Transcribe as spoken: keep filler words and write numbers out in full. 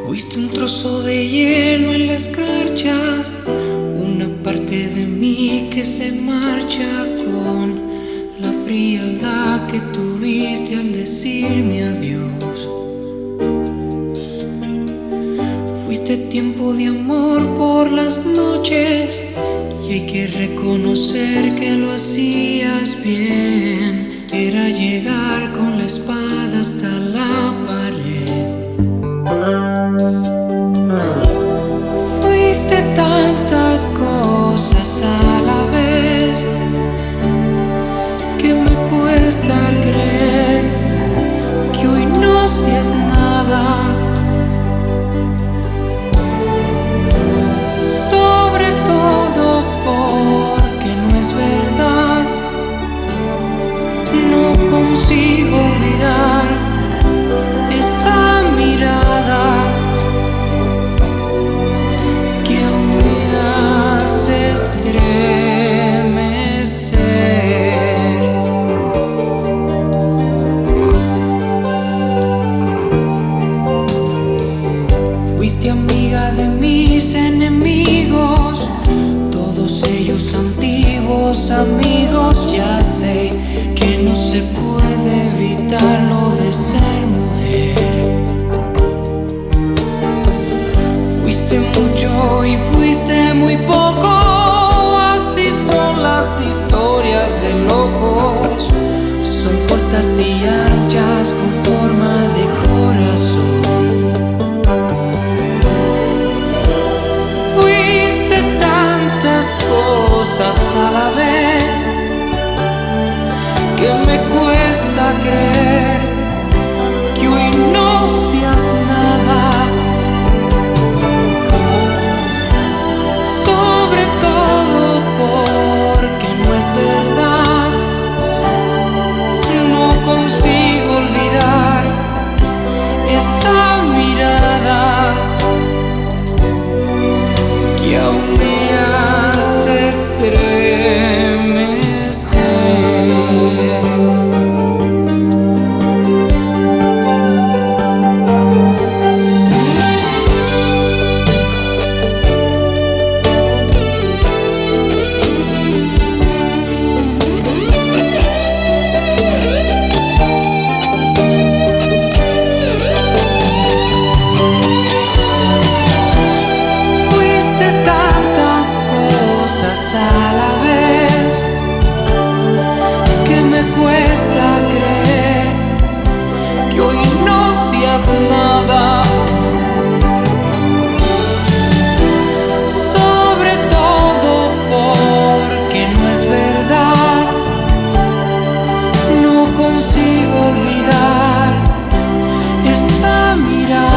Fuiste un trozo de hielo en la escarcha, una parte de mí que se marcha con la frialdad que tuviste al decirme adiós. Fuiste tiempo de amor por las noches y hay que reconocer que lo hacías bien. Era llegar con la espada hasta la pared. Fuiste tantas cosas a la vez que me cuesta creer que hoy no seas nada. Sobre todo porque no es verdad. No consigo olvidar esa mirada que aún me hace estremecer. Fuiste amiga de mis enemigos, todos ellos antiguos amigos. Ya sé que no se puede evitar lo de ser mujer. Fuiste mucho y fuiste muy poco, así son las historias de locos. Son cortas y anchas con forma de corazón. Fuiste tantas cosas a la vez que me cuesta creer que hoy no seas nada. Sobre todo porque no es verdad. No consigo olvidar esa mirada que aún me hace estremecer. A la vez que me cuesta creer que hoy no seas nada. Sobre todo porque no es verdad. No consigo olvidar esa mirada